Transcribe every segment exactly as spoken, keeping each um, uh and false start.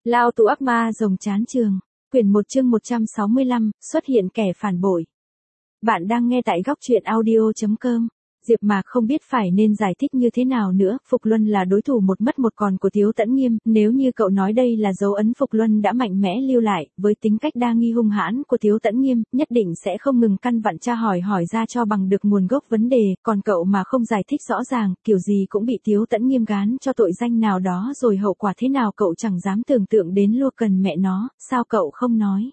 Lao tù ác ma rồng chán trường. Quyển một chương một trăm sáu mươi lăm, xuất hiện kẻ phản bội. Bạn đang nghe tại góc truyện audio chấm com. Diệp Mạc không biết phải nên giải thích như thế nào nữa, Phục Luân là đối thủ một mất một còn của Tiếu Tẫn Nghiêm, nếu như cậu nói đây là dấu ấn Phục Luân đã mạnh mẽ lưu lại, với tính cách đa nghi hung hãn của Tiếu Tẫn Nghiêm, nhất định sẽ không ngừng căn vặn tra hỏi hỏi ra cho bằng được nguồn gốc vấn đề, còn cậu mà không giải thích rõ ràng, kiểu gì cũng bị Tiếu Tẫn Nghiêm gán cho tội danh nào đó rồi hậu quả thế nào cậu chẳng dám tưởng tượng đến luôn, cần mẹ nó, sao cậu không nói.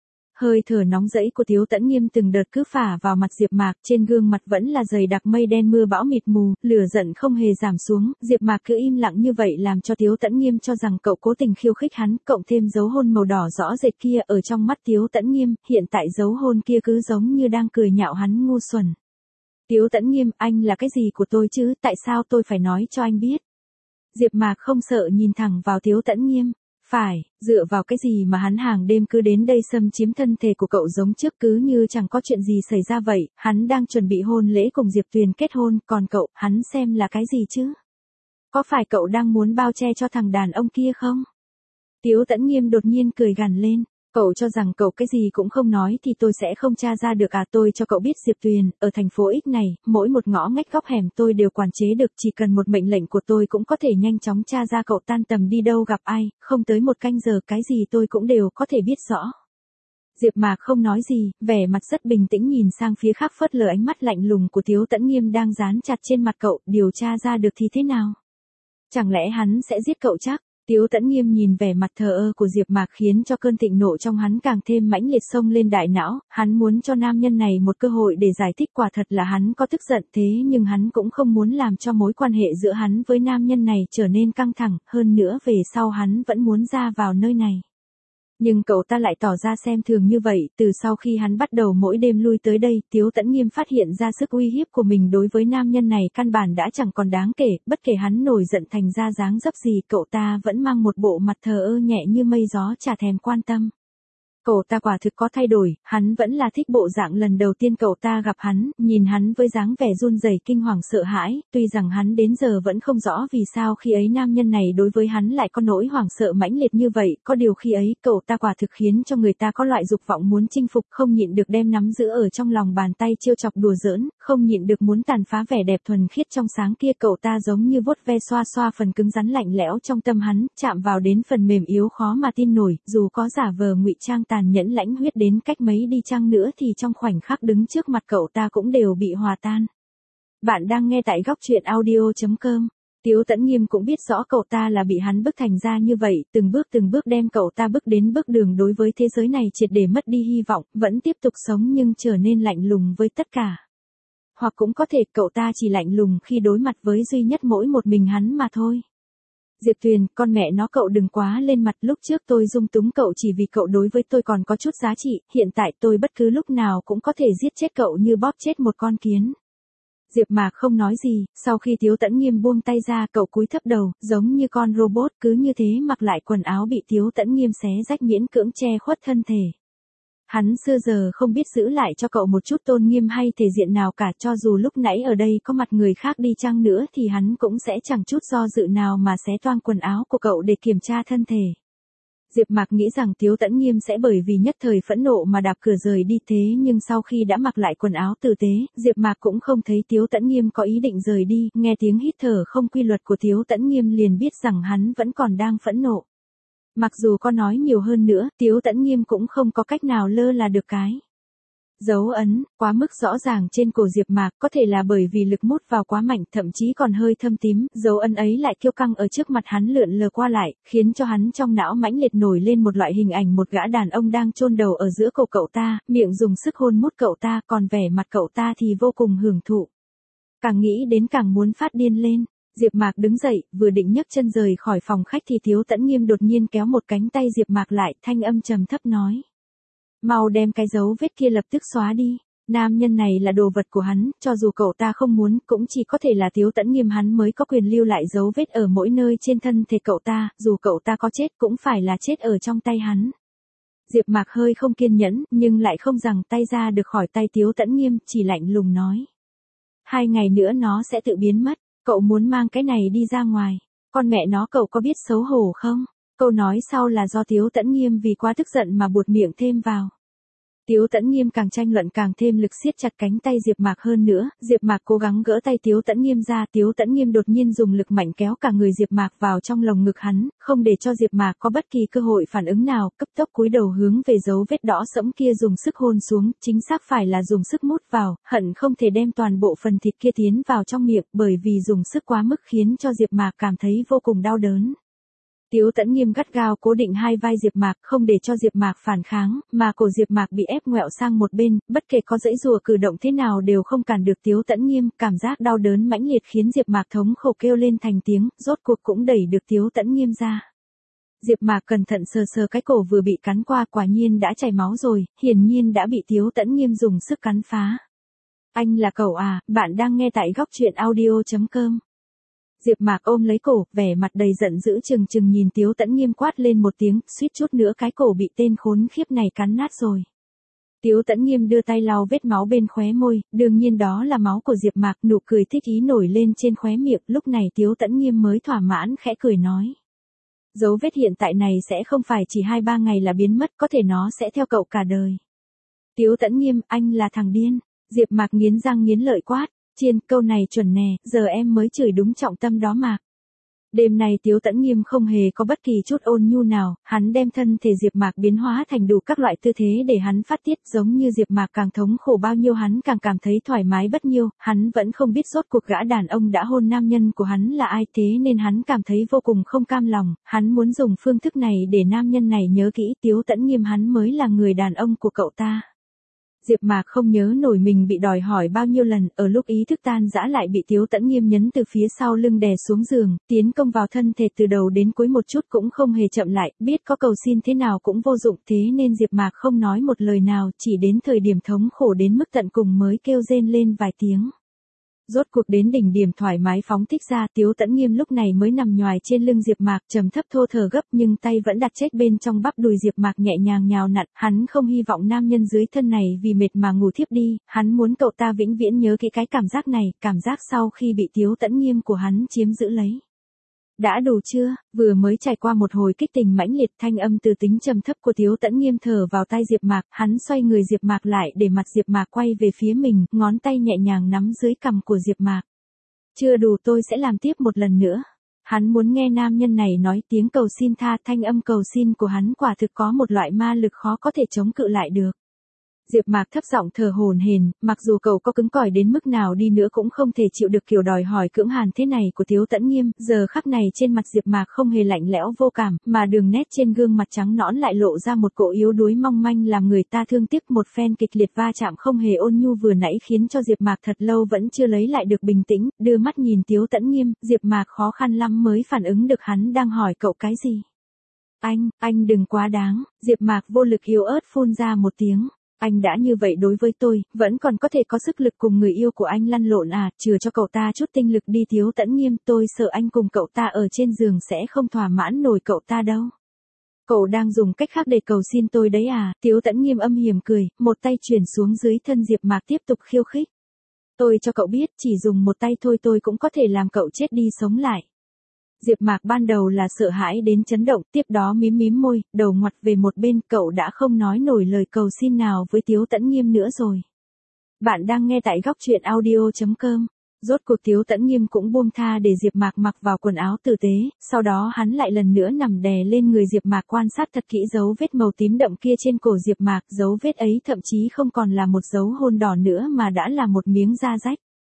Hơi thở nóng rẫy của Tiếu Tẫn Nghiêm từng đợt cứ phả vào mặt Diệp Mạc, trên gương mặt vẫn là dày đặc mây đen mưa bão mịt mù, lửa giận không hề giảm xuống, Diệp Mạc cứ im lặng như vậy làm cho Tiếu Tẫn Nghiêm cho rằng cậu cố tình khiêu khích hắn, cộng thêm dấu hôn màu đỏ rõ rệt kia ở trong mắt Tiếu Tẫn Nghiêm, hiện tại dấu hôn kia cứ giống như đang cười nhạo hắn ngu xuẩn. Tiếu Tẫn Nghiêm, anh là cái gì của tôi chứ, tại sao tôi phải nói cho anh biết? Diệp Mạc không sợ nhìn thẳng vào Tiếu Tẫn Nghiêm. Phải, dựa vào cái gì mà hắn hàng đêm cứ đến đây xâm chiếm thân thể của cậu giống trước cứ như chẳng có chuyện gì xảy ra vậy, hắn đang chuẩn bị hôn lễ cùng Diệp Tuyền kết hôn, còn cậu, hắn xem là cái gì chứ? Có phải cậu đang muốn bao che cho thằng đàn ông kia không? Tiếu Tẫn Nghiêm đột nhiên cười gằn lên. Cậu cho rằng cậu cái gì cũng không nói thì tôi sẽ không tra ra được à, tôi cho cậu biết Diệp Tuyền, ở thành phố X này, mỗi một ngõ ngách góc hẻm tôi đều quản chế được, chỉ cần một mệnh lệnh của tôi cũng có thể nhanh chóng tra ra cậu tan tầm đi đâu gặp ai, không tới một canh giờ cái gì tôi cũng đều có thể biết rõ. Diệp Mạc không nói gì, vẻ mặt rất bình tĩnh nhìn sang phía khác phớt lờ ánh mắt lạnh lùng của Tiếu Tẫn Nghiêm đang dán chặt trên mặt cậu, điều tra ra được thì thế nào? Chẳng lẽ hắn sẽ giết cậu chắc? Tiếu Tẫn Nghiêm nhìn vẻ mặt thờ ơ của Diệp Mạc khiến cho cơn thịnh nộ trong hắn càng thêm mãnh liệt xông lên đại não, hắn muốn cho nam nhân này một cơ hội để giải thích, quả thật là hắn có tức giận, thế nhưng hắn cũng không muốn làm cho mối quan hệ giữa hắn với nam nhân này trở nên căng thẳng, hơn nữa về sau hắn vẫn muốn ra vào nơi này. Nhưng cậu ta lại tỏ ra xem thường như vậy, từ sau khi hắn bắt đầu mỗi đêm lui tới đây, Tiếu Tẫn Nghiêm phát hiện ra sức uy hiếp của mình đối với nam nhân này căn bản đã chẳng còn đáng kể, bất kể hắn nổi giận thành ra dáng dấp gì, cậu ta vẫn mang một bộ mặt thờ ơ nhẹ như mây gió, chả thèm quan tâm. Cậu ta quả thực có thay đổi, hắn vẫn là thích bộ dạng lần đầu tiên cậu ta gặp hắn, nhìn hắn với dáng vẻ run rẩy kinh hoàng sợ hãi, tuy rằng hắn đến giờ vẫn không rõ vì sao khi ấy nam nhân này đối với hắn lại có nỗi hoảng sợ mãnh liệt như vậy, có điều khi ấy cậu ta quả thực khiến cho người ta có loại dục vọng muốn chinh phục, không nhịn được đem nắm giữ ở trong lòng bàn tay trêu chọc đùa giỡn, không nhịn được muốn tàn phá vẻ đẹp thuần khiết trong sáng kia, cậu ta giống như vuốt ve xoa xoa phần cứng rắn lạnh lẽo trong tâm hắn, chạm vào đến phần mềm yếu khó mà tin nổi, dù có giả vờ ngụy trang tàn nhẫn lãnh huyết đến cách mấy đi chăng nữa thì trong khoảnh khắc đứng trước mặt cậu ta cũng đều bị hòa tan. Bạn đang nghe tại góc truyện audio chấm com. Tiếu Tẫn Nghiêm cũng biết rõ cậu ta là bị hắn bức thành ra như vậy, từng bước từng bước đem cậu ta bước đến bước đường đối với thế giới này triệt để mất đi hy vọng, vẫn tiếp tục sống nhưng trở nên lạnh lùng với tất cả. Hoặc cũng có thể cậu ta chỉ lạnh lùng khi đối mặt với duy nhất mỗi một mình hắn mà thôi. Diệp Tuyền, con mẹ nó cậu đừng quá lên mặt, lúc trước tôi dung túng cậu chỉ vì cậu đối với tôi còn có chút giá trị, hiện tại tôi bất cứ lúc nào cũng có thể giết chết cậu như bóp chết một con kiến. Diệp Mạc không nói gì, sau khi Tiếu Tẫn Nghiêm buông tay ra cậu cúi thấp đầu, giống như con robot cứ như thế mặc lại quần áo bị Tiếu Tẫn Nghiêm xé rách miễn cưỡng che khuất thân thể. Hắn xưa giờ không biết giữ lại cho cậu một chút tôn nghiêm hay thể diện nào cả, cho dù lúc nãy ở đây có mặt người khác đi chăng nữa thì hắn cũng sẽ chẳng chút do dự nào mà xé toang quần áo của cậu để kiểm tra thân thể. Diệp Mạc nghĩ rằng Tiếu Tẫn Nghiêm sẽ bởi vì nhất thời phẫn nộ mà đạp cửa rời đi, thế nhưng sau khi đã mặc lại quần áo tử tế, Diệp Mạc cũng không thấy Tiếu Tẫn Nghiêm có ý định rời đi, nghe tiếng hít thở không quy luật của Tiếu Tẫn Nghiêm liền biết rằng hắn vẫn còn đang phẫn nộ. Mặc dù có nói nhiều hơn nữa, Tiếu Tẫn Nghiêm cũng không có cách nào lơ là được cái dấu ấn quá mức rõ ràng trên cổ Diệp Mạc, có thể là bởi vì lực mút vào quá mạnh, thậm chí còn hơi thâm tím, dấu ấn ấy lại kiêu căng ở trước mặt hắn lượn lờ qua lại, khiến cho hắn trong não mãnh liệt nổi lên một loại hình ảnh một gã đàn ông đang chôn đầu ở giữa cổ cậu ta, miệng dùng sức hôn mút cậu ta, còn vẻ mặt cậu ta thì vô cùng hưởng thụ. Càng nghĩ đến càng muốn phát điên lên. Diệp Mạc đứng dậy, vừa định nhấc chân rời khỏi phòng khách thì Tiếu Tẫn Nghiêm đột nhiên kéo một cánh tay Diệp Mạc lại, thanh âm trầm thấp nói: "Mau đem cái dấu vết kia lập tức xóa đi." Nam nhân này là đồ vật của hắn, cho dù cậu ta không muốn, cũng chỉ có thể là Tiếu Tẫn Nghiêm hắn mới có quyền lưu lại dấu vết ở mỗi nơi trên thân thể cậu ta, dù cậu ta có chết cũng phải là chết ở trong tay hắn. Diệp Mạc hơi không kiên nhẫn, nhưng lại không giằng tay ra được khỏi tay Tiếu Tẫn Nghiêm, chỉ lạnh lùng nói: "Hai ngày nữa nó sẽ tự biến mất. Cậu muốn mang cái này đi ra ngoài, con mẹ nó cậu có biết xấu hổ không? Câu nói sau là do Tiếu Tẫn Nghiêm vì quá tức giận mà buột miệng thêm vào. Tiếu Tẫn Nghiêm càng tranh luận càng thêm lực siết chặt cánh tay Diệp Mạc hơn nữa, Diệp Mạc cố gắng gỡ tay Tiếu Tẫn Nghiêm ra, Tiếu Tẫn Nghiêm đột nhiên dùng lực mạnh kéo cả người Diệp Mạc vào trong lồng ngực hắn, không để cho Diệp Mạc có bất kỳ cơ hội phản ứng nào, cấp tốc cúi đầu hướng về dấu vết đỏ sẫm kia dùng sức hôn xuống, chính xác phải là dùng sức mút vào, hận không thể đem toàn bộ phần thịt kia tiến vào trong miệng, bởi vì dùng sức quá mức khiến cho Diệp Mạc cảm thấy vô cùng đau đớn. Tiếu Tẫn Nghiêm gắt gao cố định hai vai Diệp Mạc, không để cho Diệp Mạc phản kháng, mà cổ Diệp Mạc bị ép ngoẹo sang một bên, bất kể có giãy giụa cử động thế nào đều không cản được Tiếu Tẫn Nghiêm, cảm giác đau đớn mãnh liệt khiến Diệp Mạc thống khổ kêu lên thành tiếng, rốt cuộc cũng đẩy được Tiếu Tẫn Nghiêm ra. Diệp Mạc cẩn thận sờ sờ cái cổ vừa bị cắn qua, quả nhiên đã chảy máu rồi, hiển nhiên đã bị Tiếu Tẫn Nghiêm dùng sức cắn phá. Anh là cậu à, bạn đang nghe tại góc truyện audio chấm com. Diệp Mạc ôm lấy cổ, vẻ mặt đầy giận dữ chừng chừng nhìn Tiếu Tẫn Nghiêm quát lên một tiếng, suýt chút nữa cái cổ bị tên khốn khiếp này cắn nát rồi. Tiếu Tẫn Nghiêm đưa tay lau vết máu bên khóe môi, đương nhiên đó là máu của Diệp Mạc, nụ cười thích ý nổi lên trên khóe miệng, lúc này Tiếu Tẫn Nghiêm mới thỏa mãn khẽ cười nói. Dấu vết hiện tại này sẽ không phải chỉ hai ba ngày là biến mất, có thể nó sẽ theo cậu cả đời. Tiếu Tẫn Nghiêm, anh là thằng điên. Diệp Mạc nghiến răng nghiến lợi quát. Chiên, câu này chuẩn nè, giờ em mới chửi đúng trọng tâm đó Mạc. Đêm này Tiếu Tẫn Nghiêm không hề có bất kỳ chút ôn nhu nào, hắn đem thân thể Diệp Mạc biến hóa thành đủ các loại tư thế để hắn phát tiết, giống như Diệp Mạc càng thống khổ bao nhiêu hắn càng cảm thấy thoải mái bất nhiêu, hắn vẫn không biết rốt cuộc gã đàn ông đã hôn nam nhân của hắn là ai, thế nên hắn cảm thấy vô cùng không cam lòng, hắn muốn dùng phương thức này để nam nhân này nhớ kỹ Tiếu Tẫn Nghiêm hắn mới là người đàn ông của cậu ta. Diệp Mạc không nhớ nổi mình bị đòi hỏi bao nhiêu lần, ở lúc ý thức tan rã lại bị Tiếu Tẫn Nghiêm nhấn từ phía sau lưng đè xuống giường, tiến công vào thân thể từ đầu đến cuối một chút cũng không hề chậm lại, biết có cầu xin thế nào cũng vô dụng, thế nên Diệp Mạc không nói một lời nào, chỉ đến thời điểm thống khổ đến mức tận cùng mới kêu rên lên vài tiếng. Rốt cuộc đến đỉnh điểm thoải mái phóng thích ra, Tiếu Tẫn Nghiêm lúc này mới nằm nhoài trên lưng Diệp Mạc, trầm thấp thô thở gấp nhưng tay vẫn đặt chết bên trong bắp đùi Diệp Mạc nhẹ nhàng nhào nặn, hắn không hy vọng nam nhân dưới thân này vì mệt mà ngủ thiếp đi, hắn muốn cậu ta vĩnh viễn nhớ kỹ cái cảm giác này, cảm giác sau khi bị Tiếu Tẫn Nghiêm của hắn chiếm giữ lấy. Đã đủ chưa? Vừa mới trải qua một hồi kích tình mãnh liệt, thanh âm từ tính trầm thấp của Tiếu Tẫn Nghiêm thở vào tai Diệp Mạc, hắn xoay người Diệp Mạc lại để mặt Diệp Mạc quay về phía mình, ngón tay nhẹ nhàng nắm dưới cằm của Diệp Mạc. Chưa đủ, tôi sẽ làm tiếp một lần nữa. Hắn muốn nghe nam nhân này nói tiếng cầu xin tha, thanh âm cầu xin của hắn quả thực có một loại ma lực khó có thể chống cự lại được. Diệp Mạc thấp giọng thở hổn hển, mặc dù cậu có cứng cỏi đến mức nào đi nữa cũng không thể chịu được kiểu đòi hỏi cưỡng hàn thế này của Tiếu Tẫn Nghiêm, giờ khắc này trên mặt Diệp Mạc không hề lạnh lẽo vô cảm, mà đường nét trên gương mặt trắng nõn lại lộ ra một cỗ yếu đuối mong manh làm người ta thương tiếc, một phen kịch liệt va chạm không hề ôn nhu vừa nãy khiến cho Diệp Mạc thật lâu vẫn chưa lấy lại được bình tĩnh, đưa mắt nhìn Tiếu Tẫn Nghiêm, Diệp Mạc khó khăn lắm mới phản ứng được hắn đang hỏi cậu cái gì. Anh, anh đừng quá đáng, Diệp Mạc vô lực yếu ớt phun ra một tiếng. Anh đã như vậy đối với tôi, vẫn còn có thể có sức lực cùng người yêu của anh lăn lộn à, chừa cho cậu ta chút tinh lực đi. Tiếu Tẫn Nghiêm, tôi sợ anh cùng cậu ta ở trên giường sẽ không thỏa mãn nổi cậu ta đâu. Cậu đang dùng cách khác để cầu xin tôi đấy à, Tiếu Tẫn Nghiêm âm hiểm cười, một tay chuyển xuống dưới thân Diệp Mạc tiếp tục khiêu khích. Tôi cho cậu biết, chỉ dùng một tay thôi tôi cũng có thể làm cậu chết đi sống lại. Diệp Mạc ban đầu là sợ hãi đến chấn động, tiếp đó mím mím môi, đầu ngoặt về một bên, cậu đã không nói nổi lời cầu xin nào với Tiếu Tẫn Nghiêm nữa rồi. Bạn đang nghe tại góc truyện audio chấm com. Rốt cuộc Tiếu Tẫn Nghiêm cũng buông tha để Diệp Mạc mặc vào quần áo tử tế, sau đó hắn lại lần nữa nằm đè lên người Diệp Mạc quan sát thật kỹ dấu vết màu tím đậm kia trên cổ Diệp Mạc, dấu vết ấy thậm chí không còn là một dấu hôn đỏ nữa mà đã là một miếng da rách.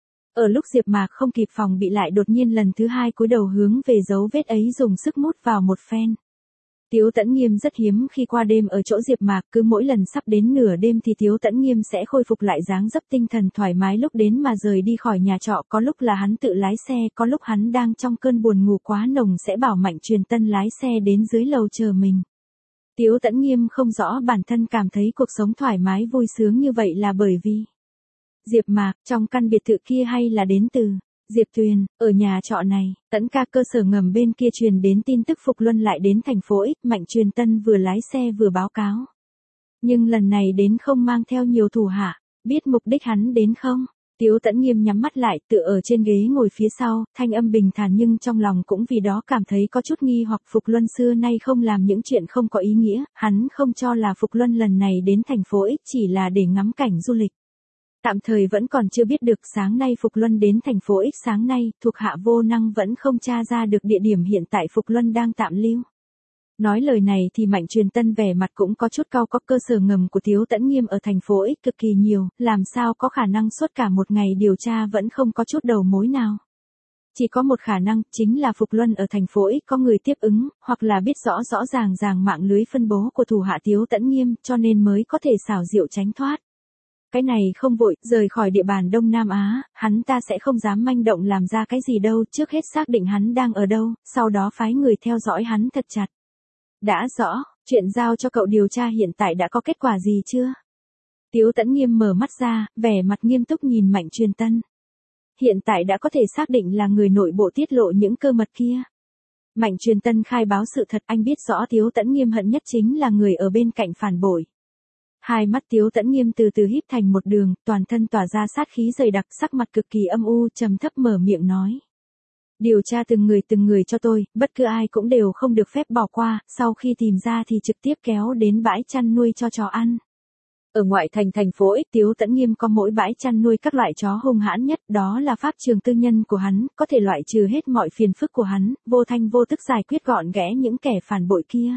Ở lúc Diệp Mạc không kịp phòng bị lại đột nhiên lần thứ hai cúi đầu hướng về dấu vết ấy dùng sức mút vào một phen. Tiếu Tẫn Nghiêm rất hiếm khi qua đêm ở chỗ Diệp Mạc, cứ mỗi lần sắp đến nửa đêm thì Tiếu Tẫn Nghiêm sẽ khôi phục lại dáng dấp tinh thần thoải mái lúc đến mà rời đi khỏi nhà trọ, có lúc là hắn tự lái xe, có lúc hắn đang trong cơn buồn ngủ quá nồng sẽ bảo Mạnh Truyền Tân lái xe đến dưới lầu chờ mình. Tiếu Tẫn Nghiêm không rõ bản thân cảm thấy cuộc sống thoải mái vui sướng như vậy là bởi vì Diệp Mạc, trong căn biệt thự kia hay là đến từ Diệp Tuyền, ở nhà trọ này, Tẫn ca cơ sở ngầm bên kia truyền đến tin tức Phục Luân lại đến thành phố X, Mạnh Truyền Tân vừa lái xe vừa báo cáo. Nhưng lần này đến không mang theo nhiều thủ hạ, biết mục đích hắn đến không? Tiếu Tẫn Nghiêm nhắm mắt lại, tựa ở trên ghế ngồi phía sau, thanh âm bình thản nhưng trong lòng cũng vì đó cảm thấy có chút nghi hoặc. Phục Luân xưa nay không làm những chuyện không có ý nghĩa, hắn không cho là Phục Luân lần này đến thành phố X chỉ là để ngắm cảnh du lịch. Tạm thời vẫn còn chưa biết được. Sáng nay Phục Luân đến thành phố X, sáng nay, thuộc hạ vô năng vẫn không tra ra được địa điểm hiện tại Phục Luân đang tạm lưu. Nói lời này thì Mạnh Truyền Tân vẻ mặt cũng có chút cau có. Cơ sở ngầm của Tiếu Tẫn Nghiêm ở thành phố X cực kỳ nhiều, làm sao có khả năng suốt cả một ngày điều tra vẫn không có chút đầu mối nào. Chỉ có một khả năng, chính là Phục Luân ở thành phố X có người tiếp ứng, hoặc là biết rõ rõ ràng ràng mạng lưới phân bố của thủ hạ Tiếu Tẫn Nghiêm, cho nên mới có thể xảo diệu tránh thoát. Cái này không vội, rời khỏi địa bàn Đông Nam Á, hắn ta sẽ không dám manh động làm ra cái gì đâu, trước hết xác định hắn đang ở đâu, sau đó phái người theo dõi hắn thật chặt. Đã rõ, chuyện giao cho cậu điều tra hiện tại đã có kết quả gì chưa? Tiếu Tẫn Nghiêm mở mắt ra, vẻ mặt nghiêm túc nhìn Mạnh Truyền Tân. Hiện tại đã có thể xác định là người nội bộ tiết lộ những cơ mật kia. Mạnh Truyền Tân khai báo sự thật, anh biết rõ Tiếu Tẫn Nghiêm hận nhất chính là người ở bên cạnh phản bội. Hai mắt Tiếu Tẫn Nghiêm từ từ híp thành một đường, toàn thân tỏa ra sát khí dày đặc, sắc mặt cực kỳ âm u, trầm thấp mở miệng nói. Điều tra từng người từng người cho tôi, bất cứ ai cũng đều không được phép bỏ qua, sau khi tìm ra thì trực tiếp kéo đến bãi chăn nuôi cho chó ăn. Ở ngoại thành thành phố X, Tiếu Tẫn Nghiêm có mỗi bãi chăn nuôi các loại chó hung hãn nhất, đó là pháp trường tư nhân của hắn, có thể loại trừ hết mọi phiền phức của hắn, vô thanh vô tức giải quyết gọn ghẽ những kẻ phản bội kia.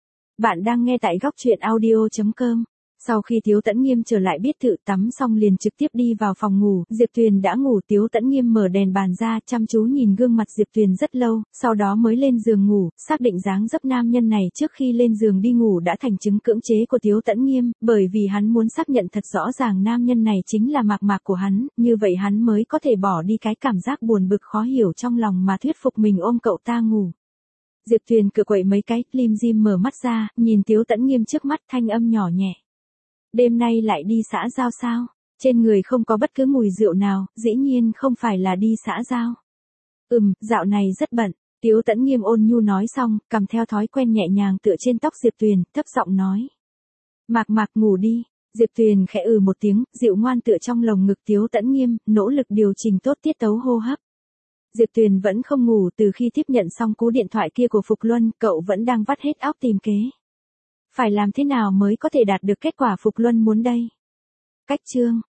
Bạn đang nghe tại góc truyện audio chấm com. Sau khi Tiếu Tẫn Nghiêm trở lại biết tự tắm xong liền trực tiếp đi vào phòng ngủ, Diệp Tuyền đã ngủ. Tiếu Tẫn Nghiêm mở đèn bàn ra, chăm chú nhìn gương mặt Diệp Tuyền rất lâu, sau đó mới lên giường ngủ, xác định dáng dấp nam nhân này trước khi lên giường đi ngủ đã thành chứng cưỡng chế của Tiếu Tẫn Nghiêm, bởi vì hắn muốn xác nhận thật rõ ràng nam nhân này chính là Mạc Mạc của hắn, như vậy hắn mới có thể bỏ đi cái cảm giác buồn bực khó hiểu trong lòng mà thuyết phục mình ôm cậu ta ngủ. Diệp Tuyền cựa quậy mấy cái, lim dim mở mắt ra, nhìn Tiếu Tẫn Nghiêm trước mắt, thanh âm nhỏ nhẹ. Đêm nay lại đi xã giao sao? Trên người không có bất cứ mùi rượu nào, dĩ nhiên không phải là đi xã giao. Ừm, dạo này rất bận. Tiếu Tẫn Nghiêm ôn nhu nói xong, cầm theo thói quen nhẹ nhàng tựa trên tóc Diệp Tuyền, thấp giọng nói. Mạc Mạc ngủ đi. Diệp Tuyền khẽ ừ một tiếng, dịu ngoan tựa trong lồng ngực Tiếu Tẫn Nghiêm, nỗ lực điều chỉnh tốt tiết tấu hô hấp. Diệp Tuyền vẫn không ngủ. Từ khi tiếp nhận xong cú điện thoại kia của Phục Luân, cậu vẫn đang vắt hết óc tìm kế. Phải làm thế nào mới có thể đạt được kết quả Phục Luân muốn đây? Cách chương